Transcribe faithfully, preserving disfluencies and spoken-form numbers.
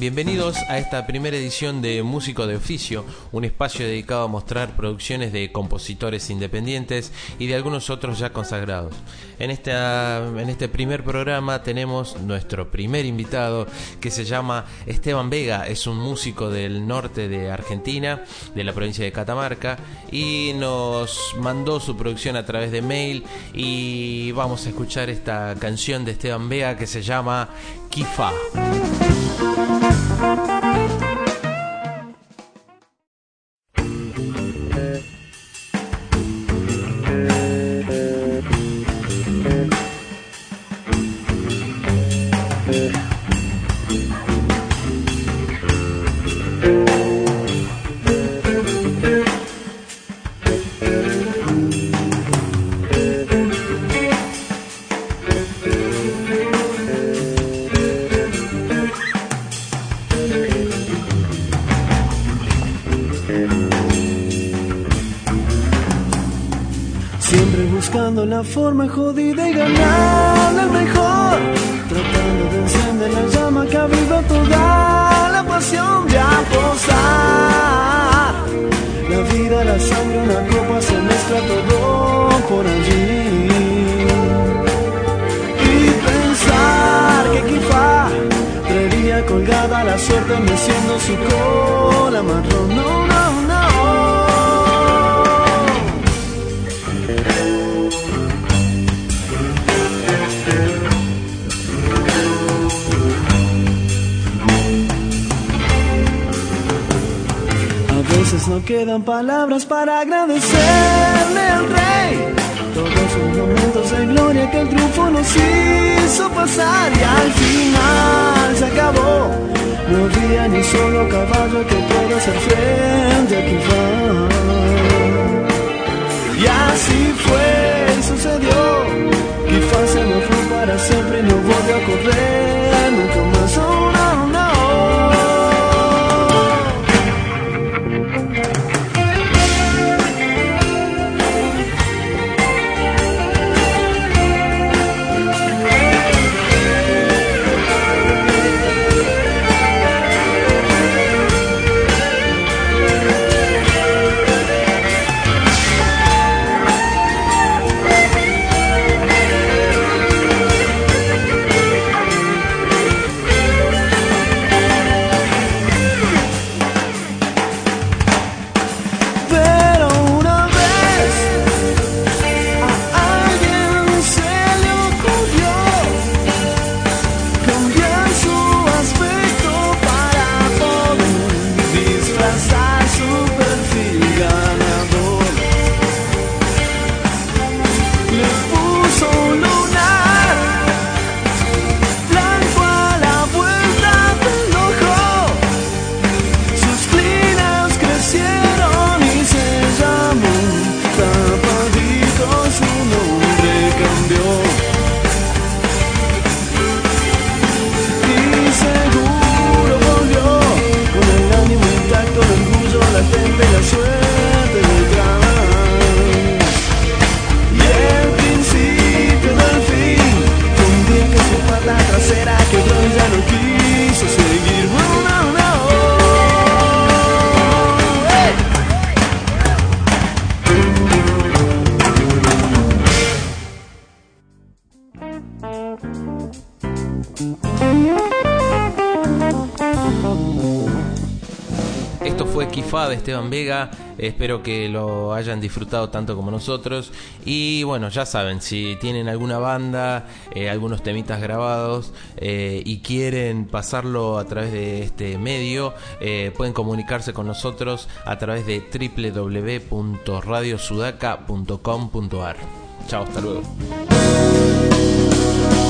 Bienvenidos a esta primera edición de Músico de Oficio, un espacio dedicado a mostrar producciones de compositores independientes y de algunos otros ya consagrados. En, esta, en este primer programa tenemos nuestro primer invitado, que se llama Esteban Vega. Es un músico del norte de Argentina, de la provincia de Catamarca, y nos mandó su producción a través de mail, y vamos a escuchar esta canción de Esteban Vega que se llama Kifá. La forma jodida y ganar al mejor, tratando de encender la llama que aviva toda la pasión de apostar. La vida, la sangre, una copa, se mezcla todo por allí. Y pensar que quizá traería colgada la suerte meciendo su cola marrón. No, no, no. A veces no quedan palabras para agradecerle al rey todos sus momentos de gloria que el triunfo nos hizo pasar, y al final se acabó. No había ni solo caballo que pueda hacer frente a Kifá. Y así fue y sucedió. Kifá se me fue para siempre y no volvió a correr nunca más. Oh, no, no. Esto fue Kifá de Esteban Vega. Espero que lo hayan disfrutado tanto como nosotros. Y bueno, ya saben, si tienen alguna banda, eh, algunos temitas grabados eh, y quieren pasarlo a través de este medio, eh, pueden comunicarse con nosotros a través de doble u doble u doble u punto radio sudaca punto com punto a r. Chao, hasta luego.